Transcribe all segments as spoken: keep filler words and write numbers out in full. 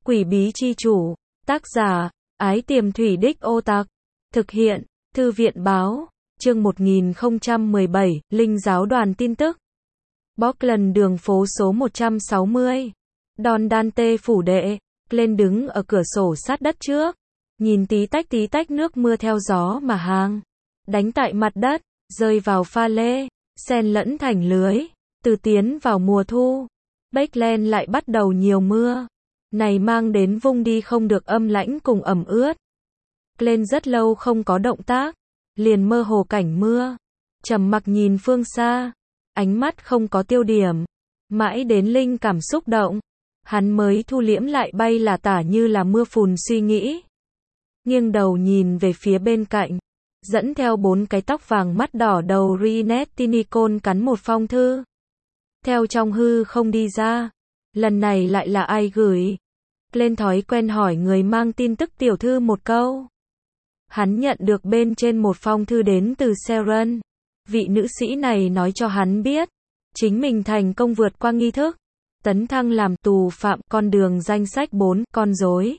Quỷ bí chi chủ. Tác giả, Ái Tiềm Thủy Đích Ô Tạc. Thực hiện, Thư viện Báo. Chương một nghìn không trăm mười bảy, Linh giáo đoàn tin tức. Portland đường phố số một trăm sáu mươi. Don Dante phủ đệ. Glenn đứng ở cửa sổ sát đất trước. Nhìn tí tách tí tách nước mưa theo gió mà hàng. Đánh tại mặt đất, rơi vào pha lê, xen lẫn thành lưới. Từ tiến vào mùa thu, Portland lại bắt đầu nhiều mưa. Này mang đến vung đi không được âm lãnh cùng ẩm ướt. Glenn rất lâu không có động tác, liền mơ hồ cảnh mưa. Trầm mặc nhìn phương xa, ánh mắt không có tiêu điểm. Mãi đến linh cảm xúc động, hắn mới thu liễm lại bay là tả như là mưa phùn suy nghĩ. Nghiêng đầu nhìn về phía bên cạnh, dẫn theo bốn cái tóc vàng mắt đỏ đầu Rinette Nicole cắn một phong thư. Theo trong hư không đi ra, lần này lại là ai gửi? Lên thói quen hỏi người mang tin tức tiểu thư một câu. Hắn nhận được bên trên một phong thư đến từ Sharon. Vị nữ sĩ này nói cho hắn biết, chính mình thành công vượt qua nghi thức, tấn thăng làm tù phạm, con đường danh sách bốn, con rối.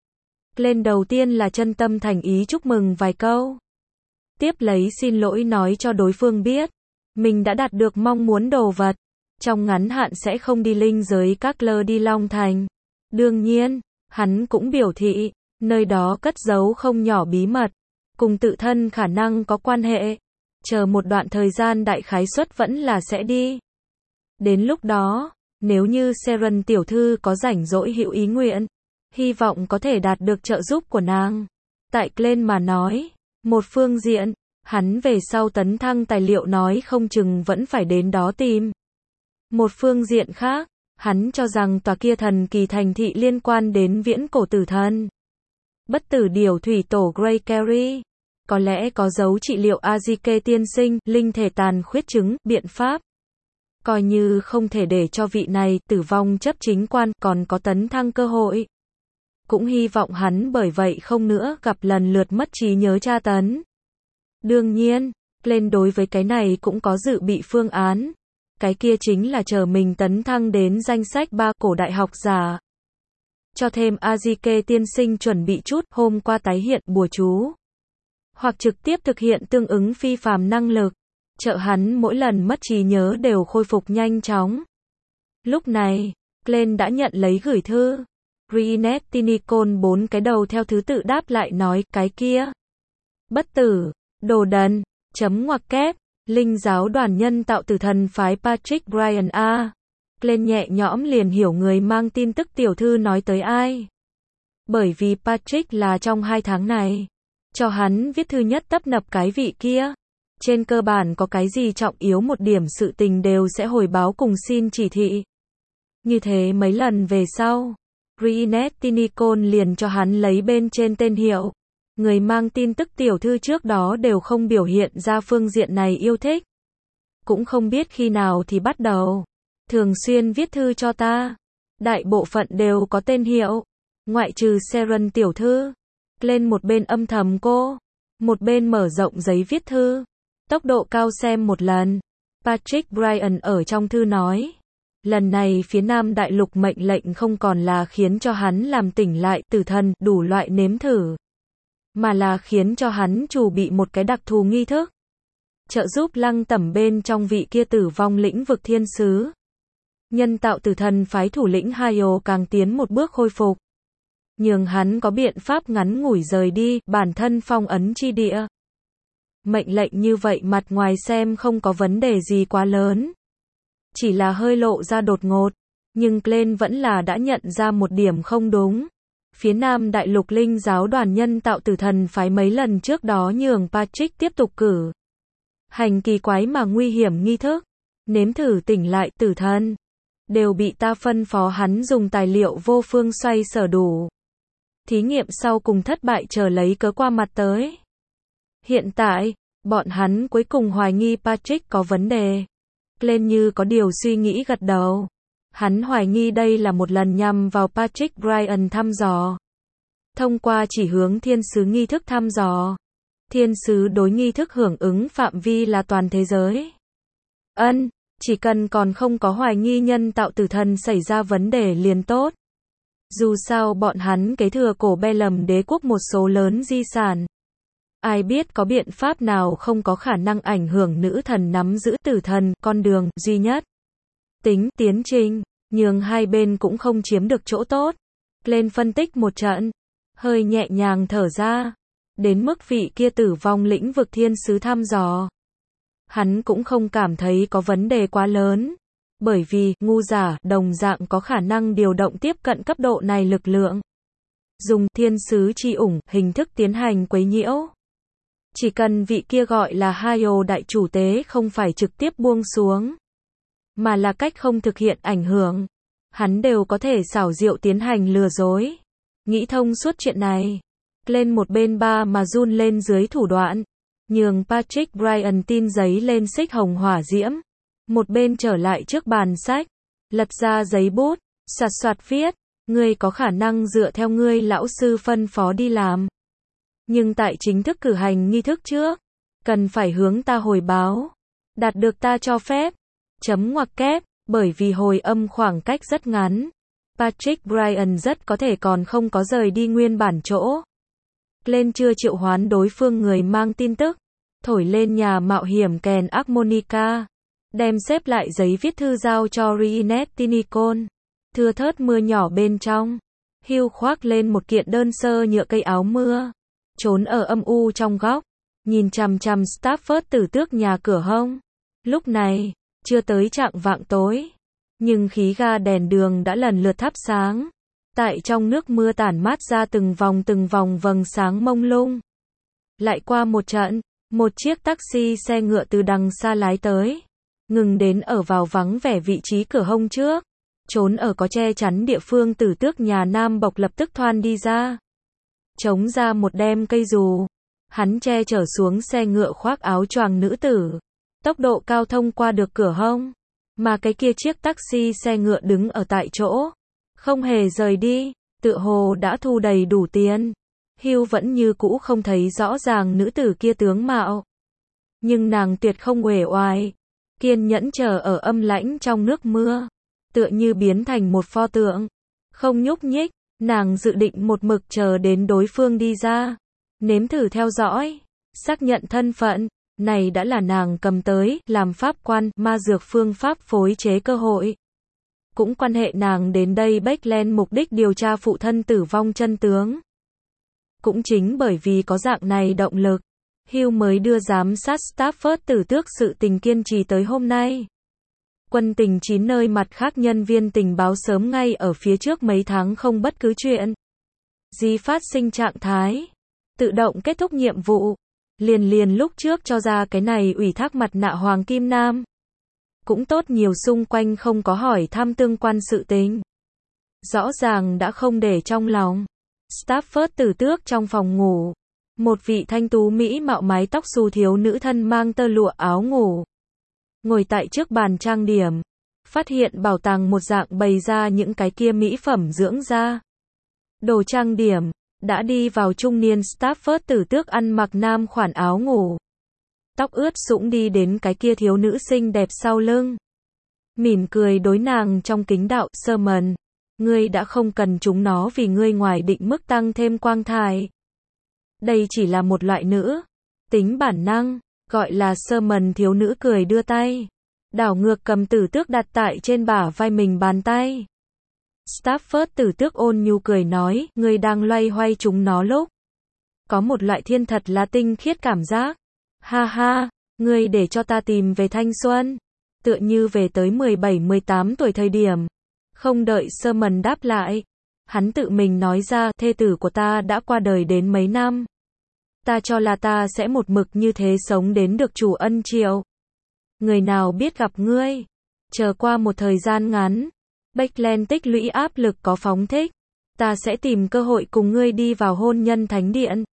Lên đầu tiên là chân tâm thành ý chúc mừng vài câu. Tiếp lấy xin lỗi nói cho đối phương biết, mình đã đạt được mong muốn đồ vật. Trong ngắn hạn sẽ không đi linh giới các lơ đi Long Thành. Đương nhiên, hắn cũng biểu thị, nơi đó cất giấu không nhỏ bí mật, cùng tự thân khả năng có quan hệ. Chờ một đoạn thời gian đại khái suất vẫn là sẽ đi. Đến lúc đó, nếu như Sharon tiểu thư có rảnh rỗi hữu ý nguyện, hy vọng có thể đạt được trợ giúp của nàng. Tại Glenn mà nói, một phương diện, hắn về sau tấn thăng tài liệu nói không chừng vẫn phải đến đó tìm. Một phương diện khác, hắn cho rằng tòa kia thần kỳ thành thị liên quan đến viễn cổ tử thần. Bất tử điểu thủy tổ Grey Carey, có lẽ có dấu trị liệu Azike tiên sinh, linh thể tàn khuyết chứng, biện pháp. Coi như không thể để cho vị này tử vong chấp chính quan còn có tấn thăng cơ hội. Cũng hy vọng hắn bởi vậy không nữa gặp lần lượt mất trí nhớ tra tấn. Đương nhiên, lên đối với cái này cũng có dự bị phương án. Cái kia chính là chờ mình tấn thăng đến danh sách ba cổ đại học giả. Cho thêm Azike tiên sinh chuẩn bị chút hôm qua tái hiện bùa chú. Hoặc trực tiếp thực hiện tương ứng phi phàm năng lực. Trợ hắn mỗi lần mất trí nhớ đều khôi phục nhanh chóng. Lúc này, Glenn đã nhận lấy gửi thư. Rinette Nicole bốn cái đầu theo thứ tự đáp lại nói cái kia. Bất tử, đồ đần, chấm ngoặc kép. Linh giáo đoàn nhân tạo tử thần phái Patrick Bryan A. Glenn nhẹ nhõm liền hiểu người mang tin tức tiểu thư nói tới ai. Bởi vì Patrick là trong hai tháng này, cho hắn viết thư nhất tấp nập cái vị kia. Trên cơ bản có cái gì trọng yếu một điểm sự tình đều sẽ hồi báo cùng xin chỉ thị. Như thế mấy lần về sau, Rinette Nicole liền cho hắn lấy bên trên tên hiệu. Người mang tin tức tiểu thư trước đó đều không biểu hiện ra phương diện này yêu thích. Cũng không biết khi nào thì bắt đầu. Thường xuyên viết thư cho ta. Đại bộ phận đều có tên hiệu. Ngoại trừ Sharon tiểu thư. Lên một bên âm thầm cô. Một bên mở rộng giấy viết thư. Tốc độ cao xem một lần. Patrick Bryan ở trong thư nói. Lần này phía Nam Đại Lục mệnh lệnh không còn là khiến cho hắn làm tỉnh lại tử thần đủ loại nếm thử. Mà là khiến cho hắn chủ bị một cái đặc thù nghi thức. Trợ giúp Lăng Tẩm bên trong vị kia tử vong lĩnh vực thiên sứ. Nhân tạo tử thần phái thủ lĩnh Hayo càng tiến một bước khôi phục. Nhường hắn có biện pháp ngắn ngủi rời đi, bản thân phong ấn chi địa. Mệnh lệnh như vậy mặt ngoài xem không có vấn đề gì quá lớn. Chỉ là hơi lộ ra đột ngột. Nhưng Glenn vẫn là đã nhận ra một điểm không đúng. Phía Nam Đại Lục Linh giáo đoàn nhân tạo tử thần phái mấy lần trước đó nhường Patrick tiếp tục cử. Hành kỳ quái mà nguy hiểm nghi thức. Nếm thử tỉnh lại tử thần. Đều bị ta phân phó hắn dùng tài liệu vô phương xoay sở đủ. Thí nghiệm sau cùng thất bại chờ lấy cớ qua mặt tới. Hiện tại, bọn hắn cuối cùng hoài nghi Patrick có vấn đề. Lên như có điều suy nghĩ gật đầu. Hắn hoài nghi đây là một lần nhằm vào Patrick Bryan thăm dò. Thông qua chỉ hướng thiên sứ nghi thức thăm dò. Thiên sứ đối nghi thức hưởng ứng phạm vi là toàn thế giới. Ân, chỉ cần còn không có hoài nghi nhân tạo tử thần xảy ra vấn đề liền tốt. Dù sao bọn hắn kế thừa cổ Be Lầm đế quốc một số lớn di sản. Ai biết có biện pháp nào không có khả năng ảnh hưởng nữ thần nắm giữ tử thần, con đường duy nhất. Tính tiến trình, nhưng hai bên cũng không chiếm được chỗ tốt. Lên phân tích một trận, hơi nhẹ nhàng thở ra. Đến mức vị kia tử vong lĩnh vực thiên sứ thăm dò. Hắn cũng không cảm thấy có vấn đề quá lớn. Bởi vì, ngu giả, đồng dạng có khả năng điều động tiếp cận cấp độ này lực lượng. Dùng thiên sứ chi ủng, hình thức tiến hành quấy nhiễu. Chỉ cần vị kia gọi là Hayo đại chủ tế không phải trực tiếp buông xuống. Mà là cách không thực hiện ảnh hưởng. Hắn đều có thể xảo diệu tiến hành lừa dối. Nghĩ thông suốt chuyện này. Lên một bên ba mà run lên dưới thủ đoạn. Nhường Patrick Bryan tin giấy lên xích hồng hỏa diễm. Một bên trở lại trước bàn sách. Lật ra giấy bút. Soạt soạt viết. Ngươi có khả năng dựa theo ngươi lão sư phân phó đi làm. Nhưng tại chính thức cử hành nghi thức trước. Cần phải hướng ta hồi báo. Đạt được ta cho phép. Chấm ngoặc kép. Bởi vì hồi âm khoảng cách rất ngắn. Patrick Bryan rất có thể còn không có rời đi nguyên bản chỗ. Lên chưa triệu hoán đối phương người mang tin tức. Thổi lên nhà mạo hiểm kèn harmonica. Đem xếp lại giấy viết thư giao cho Reinette Nicole. Thưa thớt mưa nhỏ bên trong. Hugh khoác lên một kiện đơn sơ nhựa cây áo mưa. Trốn ở âm u trong góc. Nhìn chằm chằm Stafford tử tước nhà cửa hông. Lúc này, chưa tới chạng vạng tối. Nhưng khí ga đèn đường đã lần lượt thắp sáng. Tại trong nước mưa tản mát ra từng vòng từng vòng vầng sáng mông lung. Lại qua một trận, một chiếc taxi xe ngựa từ đằng xa lái tới. Ngừng đến ở vào vắng vẻ vị trí cửa hông trước. Trốn ở có che chắn địa phương tử tước nhà Nam Bộc lập tức thoan đi ra. Chống ra một đem cây dù. Hắn che chở xuống xe ngựa khoác áo choàng nữ tử. Tốc độ cao thông qua được cửa hông. Mà cái kia chiếc taxi xe ngựa đứng ở tại chỗ. Không hề rời đi. Tựa hồ đã thu đầy đủ tiền. Hugh vẫn như cũ không thấy rõ ràng nữ tử kia tướng mạo. Nhưng nàng tuyệt không uể oải. Kiên nhẫn chờ ở âm lãnh trong nước mưa. Tựa như biến thành một pho tượng. Không nhúc nhích. Nàng dự định một mực chờ đến đối phương đi ra. Nếm thử theo dõi. Xác nhận thân phận. Này đã là nàng cầm tới, làm pháp quan, ma dược phương pháp phối chế cơ hội. Cũng quan hệ nàng đến đây Backland mục đích điều tra phụ thân tử vong chân tướng. Cũng chính bởi vì có dạng này động lực. Hugh mới đưa giám sát Stafford tử tước sự tình kiên trì tới hôm nay. Quân tình chín nơi mặt khác nhân viên tình báo sớm ngay ở phía trước mấy tháng không bất cứ chuyện gì phát sinh trạng thái. Tự động kết thúc nhiệm vụ. Liền liền lúc trước cho ra cái này ủy thác mặt nạ Hoàng Kim Nam. Cũng tốt nhiều xung quanh không có hỏi thăm tương quan sự tình. Rõ ràng đã không để trong lòng. Stafford tử tước trong phòng ngủ. Một vị thanh tú mỹ mạo mái tóc xù thiếu nữ thân mang tơ lụa áo ngủ. Ngồi tại trước bàn trang điểm. Phát hiện bảo tàng một dạng bày ra những cái kia mỹ phẩm dưỡng da. Đồ trang điểm. Đã đi vào trung niên Stafford tử tước ăn mặc nam khoản áo ngủ. Tóc ướt sũng đi đến cái kia thiếu nữ xinh đẹp sau lưng. Mỉm cười đối nàng trong kính đạo, Sherman. Ngươi đã không cần chúng nó vì ngươi ngoài định mức tăng thêm quang thải. Đây chỉ là một loại nữ. Tính bản năng, gọi là Sherman thiếu nữ cười đưa tay. Đảo ngược cầm tử tước đặt tại trên bả vai mình bàn tay. Stafford tử tước ôn nhu cười nói, ngươi đang loay hoay chúng nó lúc. Có một loại thiên thật là tinh khiết cảm giác. Ha ha, ngươi để cho ta tìm về thanh xuân. Tựa như về tới mười bảy mười tám tuổi thời điểm. Không đợi Sherman đáp lại. Hắn tự mình nói ra, thê tử của ta đã qua đời đến mấy năm. Ta cho là ta sẽ một mực như thế sống đến được chủ ân triệu. Người nào biết gặp ngươi. Chờ qua một thời gian ngắn. Backland tích lũy áp lực có phóng thích. Ta sẽ tìm cơ hội cùng ngươi đi vào hôn nhân thánh điện.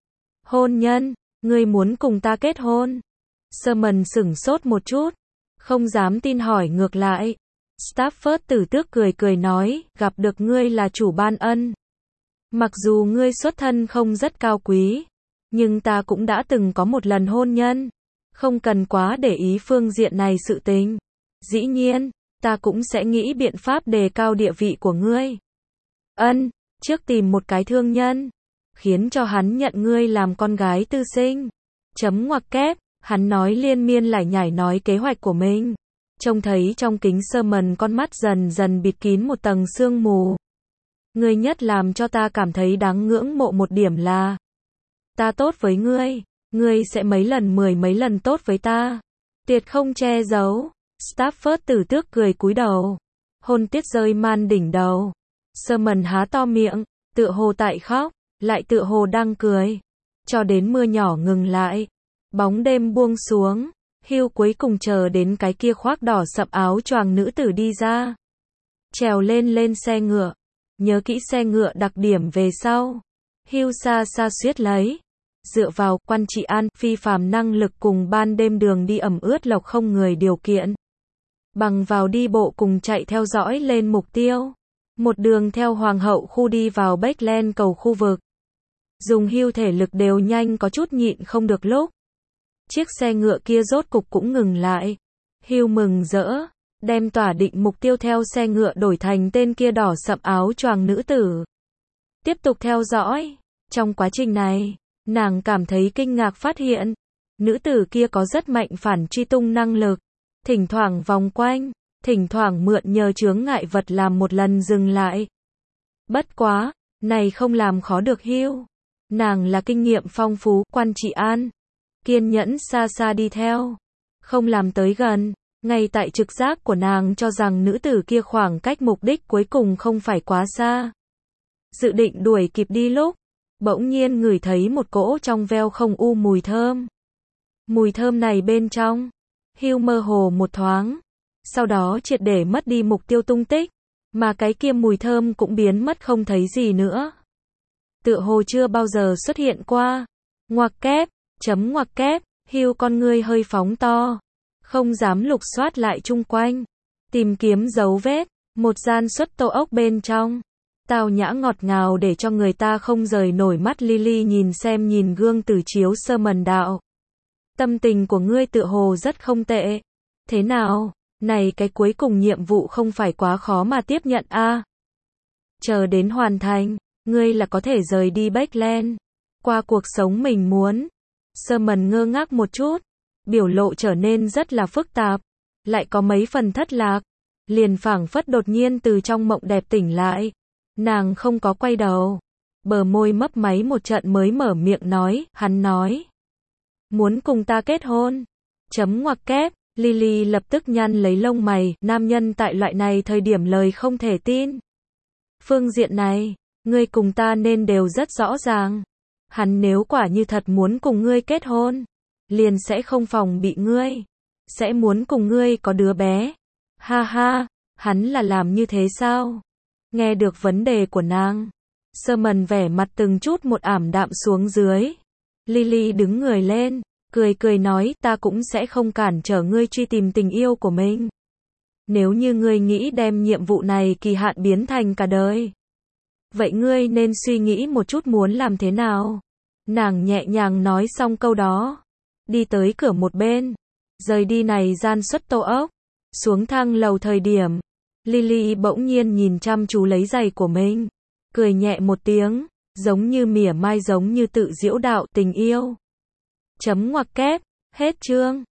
Hôn nhân? Ngươi muốn cùng ta kết hôn? Sherman sửng sốt một chút. Không dám tin hỏi ngược lại. Stafford tử tước cười cười nói, gặp được ngươi là chủ ban ân. Mặc dù ngươi xuất thân không rất cao quý. Nhưng ta cũng đã từng có một lần hôn nhân. Không cần quá để ý phương diện này sự tình. Dĩ nhiên. Ta cũng sẽ nghĩ biện pháp đề cao địa vị của ngươi. Ân, trước tìm một cái thương nhân, khiến cho hắn nhận ngươi làm con gái tư sinh. Chấm ngoặc kép, hắn nói liên miên lải nhải nói kế hoạch của mình. Trông thấy trong kính Sherman con mắt dần dần bịt kín một tầng sương mù. Ngươi nhất làm cho ta cảm thấy đáng ngưỡng mộ một điểm là ta tốt với ngươi, ngươi sẽ mấy lần mười mấy lần tốt với ta. Tuyệt không che giấu. Stafford tử tước cười cúi đầu. Hôn tiết rơi man đỉnh đầu. Sherman há to miệng, tựa hồ tại khóc, lại tựa hồ đang cười. Cho đến mưa nhỏ ngừng lại. Bóng đêm buông xuống. Hugh cuối cùng chờ đến cái kia khoác đỏ sậm áo choàng nữ tử đi ra. Trèo lên lên xe ngựa. Nhớ kỹ xe ngựa đặc điểm về sau. Hugh xa xa suýt lấy. Dựa vào quan trị an phi phàm năng lực cùng ban đêm đường đi ẩm ướt lộc không người điều kiện. Bằng vào đi bộ cùng chạy theo dõi lên mục tiêu. Một đường theo hoàng hậu khu đi vào Backland cầu khu vực. Dùng Hugh thể lực đều nhanh có chút nhịn không được lúc. Chiếc xe ngựa kia rốt cục cũng ngừng lại. Hugh mừng rỡ, đem tỏa định mục tiêu theo xe ngựa đổi thành tên kia đỏ sậm áo choàng nữ tử. Tiếp tục theo dõi. Trong quá trình này, nàng cảm thấy kinh ngạc phát hiện, nữ tử kia có rất mạnh phản truy tung năng lực. Thỉnh thoảng vòng quanh, thỉnh thoảng mượn nhờ chướng ngại vật làm một lần dừng lại. Bất quá, này không làm khó được Hugh. Nàng là kinh nghiệm phong phú, quan trị an. Kiên nhẫn xa xa đi theo. Không làm tới gần. Ngay tại trực giác của nàng cho rằng nữ tử kia khoảng cách mục đích cuối cùng không phải quá xa. Dự định đuổi kịp đi lúc. Bỗng nhiên ngửi thấy một cỗ trong veo không u mùi thơm. Mùi thơm này bên trong. Hugh mơ hồ một thoáng. Sau đó triệt để mất đi mục tiêu tung tích. Mà cái kia mùi thơm cũng biến mất không thấy gì nữa. Tựa hồ chưa bao giờ xuất hiện qua. Ngoặc kép, chấm ngoặc kép, Hugh con ngươi hơi phóng to. Không dám lục soát lại chung quanh. Tìm kiếm dấu vết. Một gian suất tô ốc bên trong. Tào nhã ngọt ngào để cho người ta không rời nổi mắt. Lily nhìn xem nhìn gương từ chiếu Sherman đạo. Tâm tình của ngươi tựa hồ rất không tệ. Thế nào? Này cái cuối cùng nhiệm vụ không phải quá khó mà tiếp nhận a? À? Chờ đến hoàn thành, ngươi là có thể rời đi Backland. Qua cuộc sống mình muốn. Sherman ngơ ngác một chút. Biểu lộ trở nên rất là phức tạp. Lại có mấy phần thất lạc. Liền phảng phất đột nhiên từ trong mộng đẹp tỉnh lại. Nàng không có quay đầu. Bờ môi mấp máy một trận mới mở miệng nói. Hắn nói. Muốn cùng ta kết hôn. Chấm ngoặc kép. Lily lập tức nhăn lấy lông mày. Nam nhân tại loại này thời điểm lời không thể tin. Phương diện này, ngươi cùng ta nên đều rất rõ ràng. Hắn nếu quả như thật muốn cùng ngươi kết hôn, liền sẽ không phòng bị ngươi. Sẽ muốn cùng ngươi có đứa bé. Ha ha, hắn là làm như thế sao? Nghe được vấn đề của nàng. Sherman vẻ mặt từng chút một ảm đạm xuống dưới. Lily đứng người lên. Cười cười nói ta cũng sẽ không cản trở ngươi truy tìm tình yêu của mình. Nếu như ngươi nghĩ đem nhiệm vụ này kỳ hạn biến thành cả đời. Vậy ngươi nên suy nghĩ một chút muốn làm thế nào. Nàng nhẹ nhàng nói xong câu đó. Đi tới cửa một bên. Rời đi này gian suất tô ốc. Xuống thang lầu thời điểm. Lily bỗng nhiên nhìn chăm chú lấy giày của mình. Cười nhẹ một tiếng. Giống như mỉa mai giống như tự giễu đạo tình yêu. Chấm ngoặc kép, hết chương.